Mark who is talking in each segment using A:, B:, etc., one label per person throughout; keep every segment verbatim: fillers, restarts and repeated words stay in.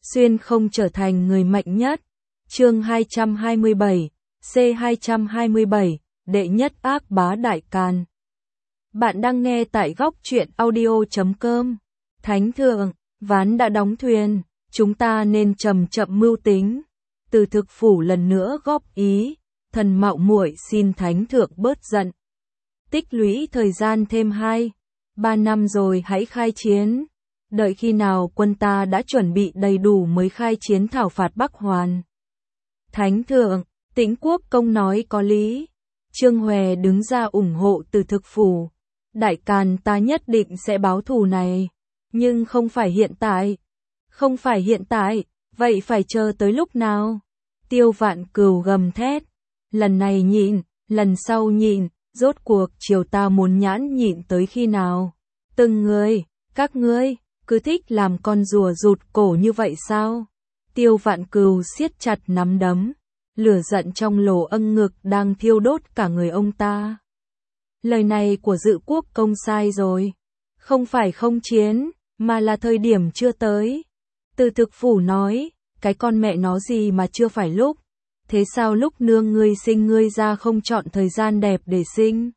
A: xuyên không trở thành người mạnh nhất. Chương hai trăm hai mươi bảy, C hai trăm hai mươi bảy, đệ nhất ác bá Đại Càn. Bạn đang nghe tại góc truyện audio chấm com. Thánh thượng, ván đã đóng thuyền, chúng ta nên chậm chậm mưu tính. Từ thực phủ lần nữa góp ý, thần mạo muội xin thánh thượng bớt giận. Tích lũy thời gian thêm hai, ba năm rồi hãy khai chiến. Đợi khi nào quân ta đã chuẩn bị đầy đủ mới khai chiến thảo phạt Bắc Hoàn. Thánh thượng, Tĩnh Quốc công nói có lý. Trương Hòe đứng ra ủng hộ Từ thực phủ. Đại Càn ta nhất định sẽ báo thù này. Nhưng không phải hiện tại. Không phải hiện tại, vậy phải chờ tới lúc nào? Tiêu Vạn Cừu gầm thét. Lần này nhịn, lần sau nhịn, rốt cuộc triều ta muốn nhãn nhịn tới khi nào? Từng người, các ngươi, cứ thích làm con rùa rụt cổ như vậy sao? Tiêu Vạn Cừu siết chặt nắm đấm, lửa giận trong lỗ âng ngực đang thiêu đốt cả người ông ta. Lời này của Dự Quốc công sai rồi. Không phải không chiến, mà là thời điểm chưa tới. Từ thực phủ nói, cái con mẹ nó gì mà chưa phải lúc. Thế sao lúc nương ngươi sinh ngươi ra không chọn thời gian đẹp để sinh?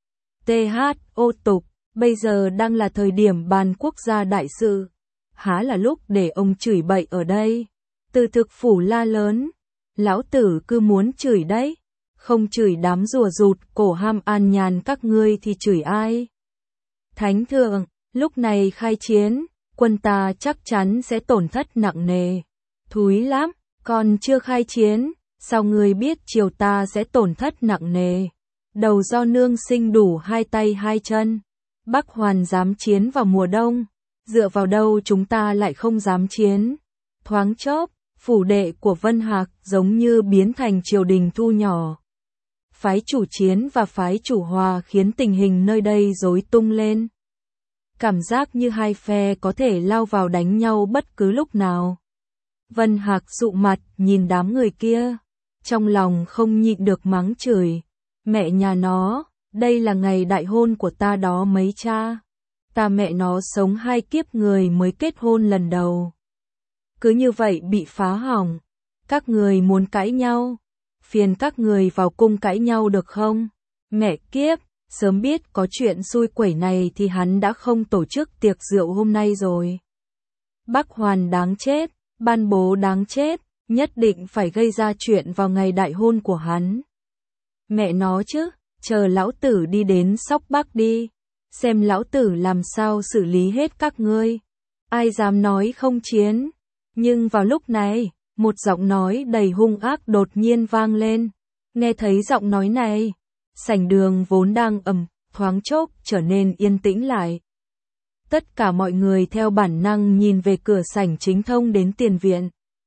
A: tê hát ô tục, bây giờ đang là thời điểm bàn quốc gia đại sự. Há là lúc để ông chửi bậy ở đây. Từ thực phủ la lớn. Lão tử cứ muốn chửi đấy. Không chửi đám rùa rụt cổ ham an nhàn các ngươi thì chửi ai? Thánh thượng, lúc này khai chiến, quân ta chắc chắn sẽ tổn thất nặng nề. Thúi lắm, còn chưa khai chiến, sao ngươi biết triều ta sẽ tổn thất nặng nề? Đầu do nương sinh đủ hai tay hai chân. Bắc Hoàn dám chiến vào mùa đông, dựa vào đâu chúng ta lại không dám chiến? Thoáng chốc, phủ đệ của Vân Hạc giống như biến thành triều đình thu nhỏ. Phái chủ chiến và phái chủ hòa khiến tình hình nơi đây rối tung lên. Cảm giác như hai phe có thể lao vào đánh nhau bất cứ lúc nào. Vân Hạc sụ mặt nhìn đám người kia, trong lòng không nhịn được mắng chửi. Mẹ nhà nó, đây là ngày đại hôn của ta đó mấy cha. Ta mẹ nó sống hai kiếp người mới kết hôn lần đầu. Cứ như vậy bị phá hỏng. Các người muốn cãi nhau, phiền các người vào cung cãi nhau được không? Mẹ kiếp, sớm biết có chuyện xui quẩy này thì hắn đã không tổ chức tiệc rượu hôm nay rồi. Bắc Hoàn đáng chết, ban bố đáng chết, nhất định phải gây ra chuyện vào ngày đại hôn của hắn. Mẹ nó chứ, chờ lão tử đi đến Sóc Bắc đi, xem lão tử làm sao xử lý hết các ngươi. Ai dám nói không chiến? Nhưng vào lúc này, một giọng nói đầy hung ác đột nhiên vang lên. Nghe thấy giọng nói này, sảnh đường vốn đang ầm, thoáng chốc trở nên yên tĩnh lại. Tất cả mọi người theo bản năng nhìn về cửa sảnh chính thông đến tiền viện.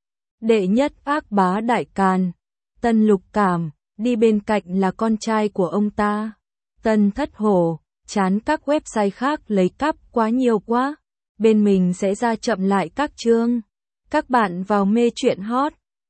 A: Đệ nhất ác bá Đại Càn, Tân Lục Cảm, đi bên cạnh là con trai của ông ta. Tân Thất Hổ, chán các website khác lấy cắp quá nhiều quá. Bên mình sẽ ra chậm lại các chương. Các bạn vào mê truyện hot,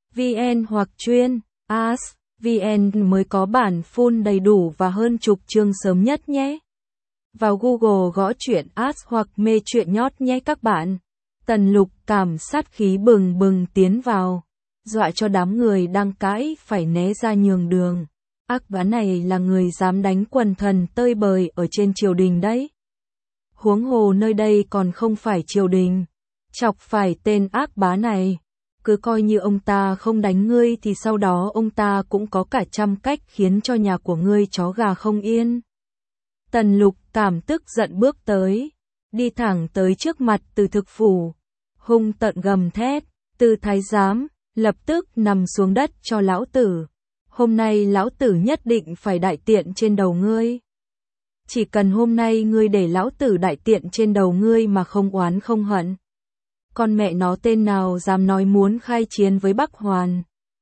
A: vn hoặc chuyên, as, vn mới có bản full đầy đủ và hơn chục chương sớm nhất nhé. Vào Google gõ truyện as hoặc mê truyện nhót nhé các bạn. Tần Lục Cảm sát khí bừng bừng tiến vào, dọa cho đám người đang cãi phải né ra nhường đường. Ác bá này là người dám đánh quần thần tơi bời ở trên triều đình đấy. Huống hồ nơi đây còn không phải triều đình. Chọc phải tên ác bá này, cứ coi như ông ta không đánh ngươi thì sau đó ông ta cũng có cả trăm cách khiến cho nhà của ngươi chó gà không yên. Tần Lục Cảm tức giận bước tới, đi thẳng tới trước mặt Từ thực phủ, hung tợn gầm thét, Từ thái giám, lập tức nằm xuống đất cho lão tử. Hôm nay lão tử nhất định phải đại tiện trên đầu ngươi. Chỉ cần hôm nay ngươi để lão tử đại tiện trên đầu ngươi mà không oán không hận. Con mẹ nó tên nào dám nói muốn khai chiến với Bắc Hoàn.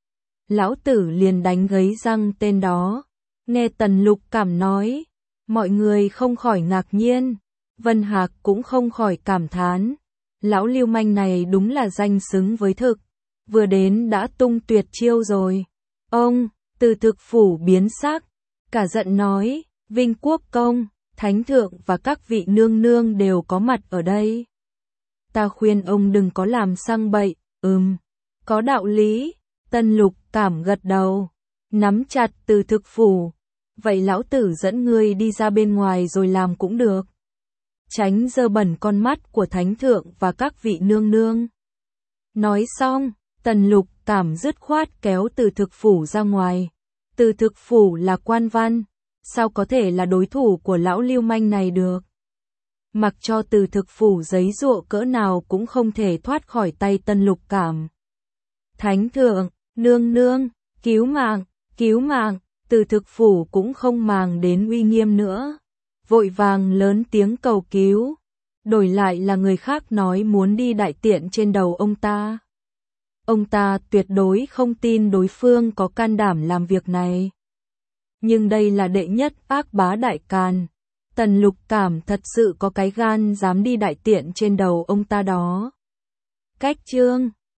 A: Lão tử liền đánh gấy răng tên đó. Nghe Tần Lục Cảm nói, mọi người không khỏi ngạc nhiên. Vân Hạc cũng không khỏi cảm thán. Lão lưu manh này đúng là danh xứng với thực. Vừa đến đã tung tuyệt chiêu rồi. Ông, Từ thực phủ biến sắc, cả giận nói, Vinh Quốc công, Thánh thượng và các vị nương nương đều có mặt ở đây. Ta khuyên ông đừng có làm sang bậy, Ừm, có đạo lý, Tần Lục Cảm gật đầu, nắm chặt Từ Thực Phủ. Vậy lão tử dẫn ngươi đi ra bên ngoài rồi làm cũng được. Tránh dơ bẩn con mắt của thánh thượng và các vị nương nương. Nói xong, Tần Lục Cảm dứt khoát kéo Từ Thực Phủ ra ngoài. Từ Thực Phủ là quan văn, sao có thể là đối thủ của lão lưu manh này được. Mặc cho Từ Thực Phủ giấy giụa cỡ nào cũng không thể thoát khỏi tay Tần Lục Cảm. Thánh thượng, nương nương, cứu mạng, cứu mạng, Từ Thực Phủ cũng không màng đến uy nghiêm nữa. Vội vàng lớn tiếng cầu cứu. Đổi lại là người khác nói muốn đi đại tiện trên đầu ông ta. Ông ta tuyệt đối không tin đối phương có can đảm làm việc này. Nhưng đây là đệ nhất ác bá đại càn. Tần Lục Cảm thật sự có cái gan dám đi đại tiện trên đầu ông ta đó. Cách chương